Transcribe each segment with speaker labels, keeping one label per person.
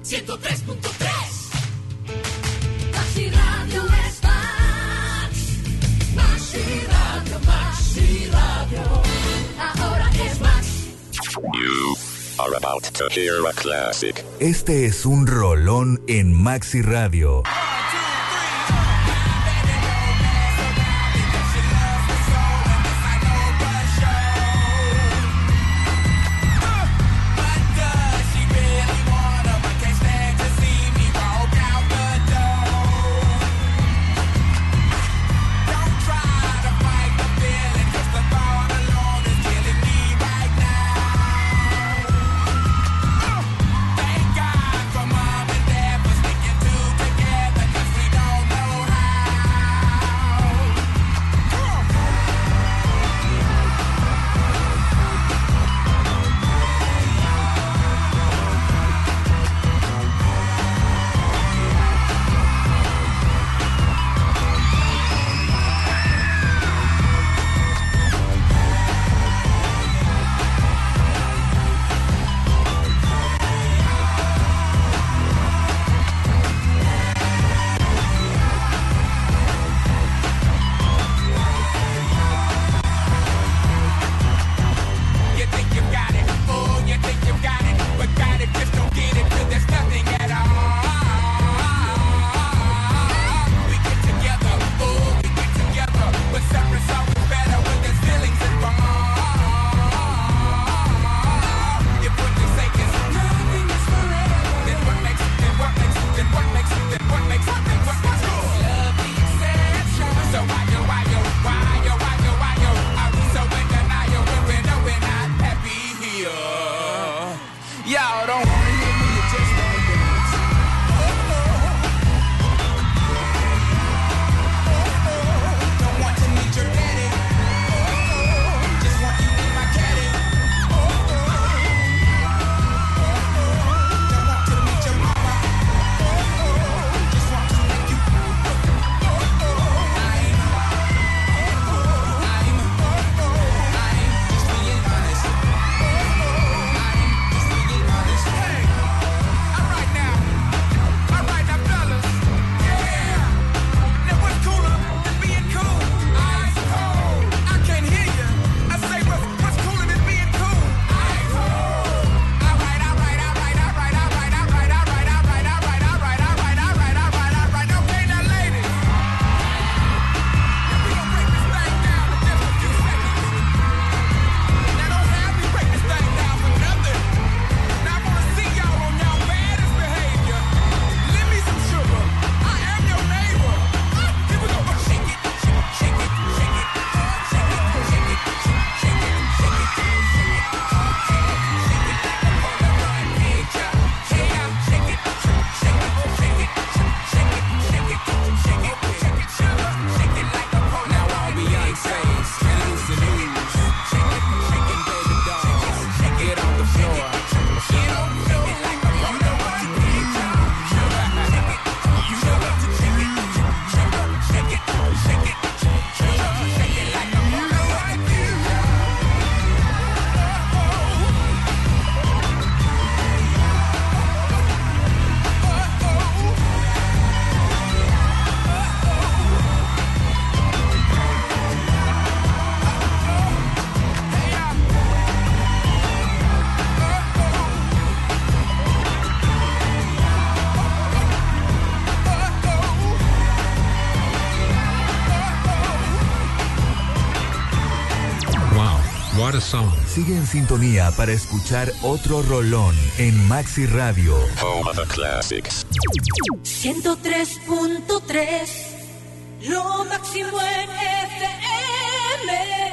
Speaker 1: 103.3. Maxi Radio es Max. Maxi Radio, Maxi Radio. Ahora es Max.
Speaker 2: You are about to hear a classic.
Speaker 3: Este es un rolón en Maxi Radio.
Speaker 4: What a song.
Speaker 3: Sigue en sintonía para escuchar otro rolón en Maxi Radio.
Speaker 2: Home of the Classics.
Speaker 1: 103.3. Lo máximo en FM.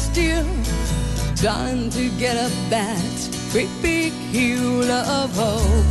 Speaker 1: still trying to get up that great big hill of hope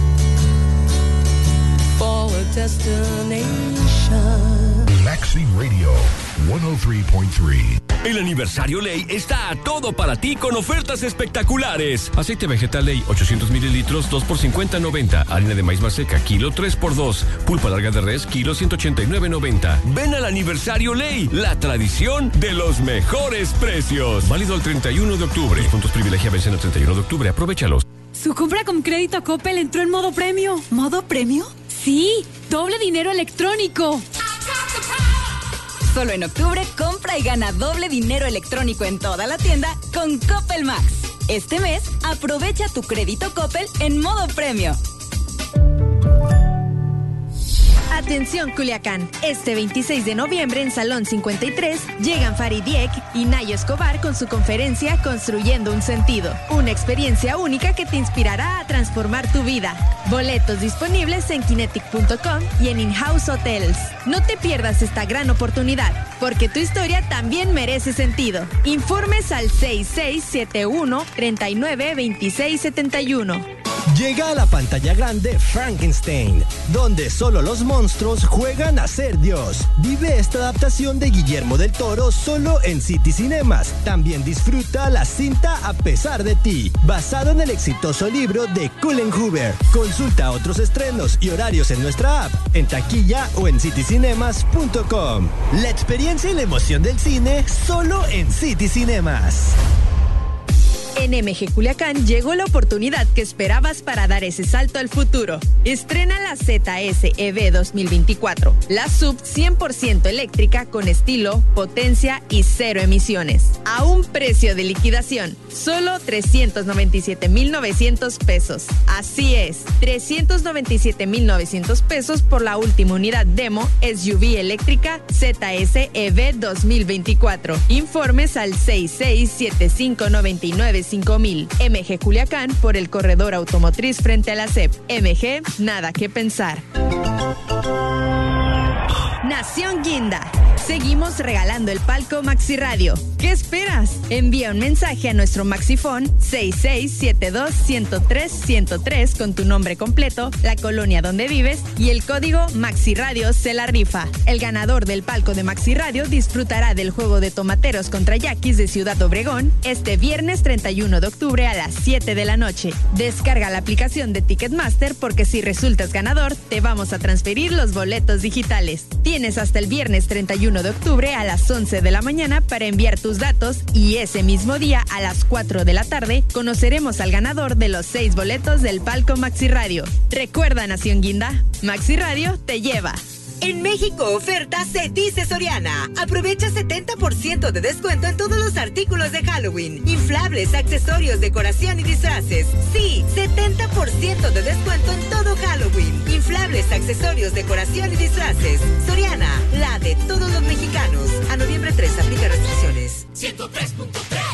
Speaker 1: for a destination.
Speaker 5: Maxi Radio 103.3.
Speaker 6: El aniversario Ley está a todo para ti con ofertas espectaculares. Aceite vegetal Ley, 800 mililitros, 2 por 50.90. Harina de maíz maseca, kilo 3 por 2. Pulpa larga de res, kilo 189.90. Ven al aniversario Ley, la tradición de los mejores precios. Válido el 31 de octubre. Los puntos privilegia vencen el 31 de octubre. Aprovéchalos.
Speaker 7: Su compra con crédito Coppel entró en modo premio.
Speaker 8: ¿Modo premio?
Speaker 7: Sí, doble dinero electrónico.
Speaker 8: Solo en octubre, compra y gana doble dinero electrónico en toda la tienda con Coppel Max. Este mes, aprovecha tu crédito Coppel en modo premio.
Speaker 9: Atención Culiacán, este 26 de noviembre en Salón 53 llegan Farid Dieck y Nayo Escobar con su conferencia Construyendo un Sentido, una experiencia única que te inspirará a transformar tu vida. Boletos disponibles en kinetic.com y en In-House Hotels. No te pierdas esta gran oportunidad, porque tu historia también merece sentido. Informes al 6671-392671.
Speaker 10: Llega a la pantalla grande Frankenstein, donde solo los monstruos juegan a ser Dios. Vive esta adaptación de Guillermo del Toro solo en City Cinemas. También disfruta la cinta A pesar de ti, basado en el exitoso libro de Cullen Hoover. Consulta otros estrenos y horarios en nuestra app, en taquilla o en citycinemas.com. La experiencia y la emoción del cine solo en City Cinemas.
Speaker 9: En MG Culiacán llegó la oportunidad que esperabas para dar ese salto al futuro. Estrena la ZS EV 2024, la SUV 100% eléctrica con estilo, potencia y cero emisiones. A un precio de liquidación, solo 397,900 pesos. Así es, 397,900 pesos por la última unidad demo SUV eléctrica ZS EV 2024. Informes al 6675995000. MG Culiacán por el corredor automotriz frente a la CEP. MG, nada que pensar. Nación Guinda. Seguimos regalando el palco Maxi Radio. ¿Qué esperas? Envía un mensaje a nuestro Maxifón 6672-103-103 con tu nombre completo, la colonia donde vives y el código Maxi Radio se la rifa. El ganador del palco de Maxi Radio disfrutará del juego de tomateros contra yaquis de Ciudad Obregón este viernes 31 de octubre a las 7 de la noche. Descarga la aplicación de Ticketmaster porque si resultas ganador te vamos a transferir los boletos digitales. Tienes hasta el viernes 31 de octubre a las 11 de la mañana para enviar tus datos y ese mismo día a las 4 de la tarde conoceremos al ganador de los 6 boletos del palco Maxi Radio. Recuerda, Nación Guinda, Maxi Radio te lleva.
Speaker 11: En México, oferta se dice Soriana. Aprovecha 70% de descuento en todos los artículos de Halloween. Inflables, accesorios, decoración y disfraces. Sí, 70% de descuento en todo Halloween. Inflables, accesorios, decoración y disfraces. Soriana, la de todos los mexicanos. A noviembre 3, aplica restricciones.
Speaker 1: 103.3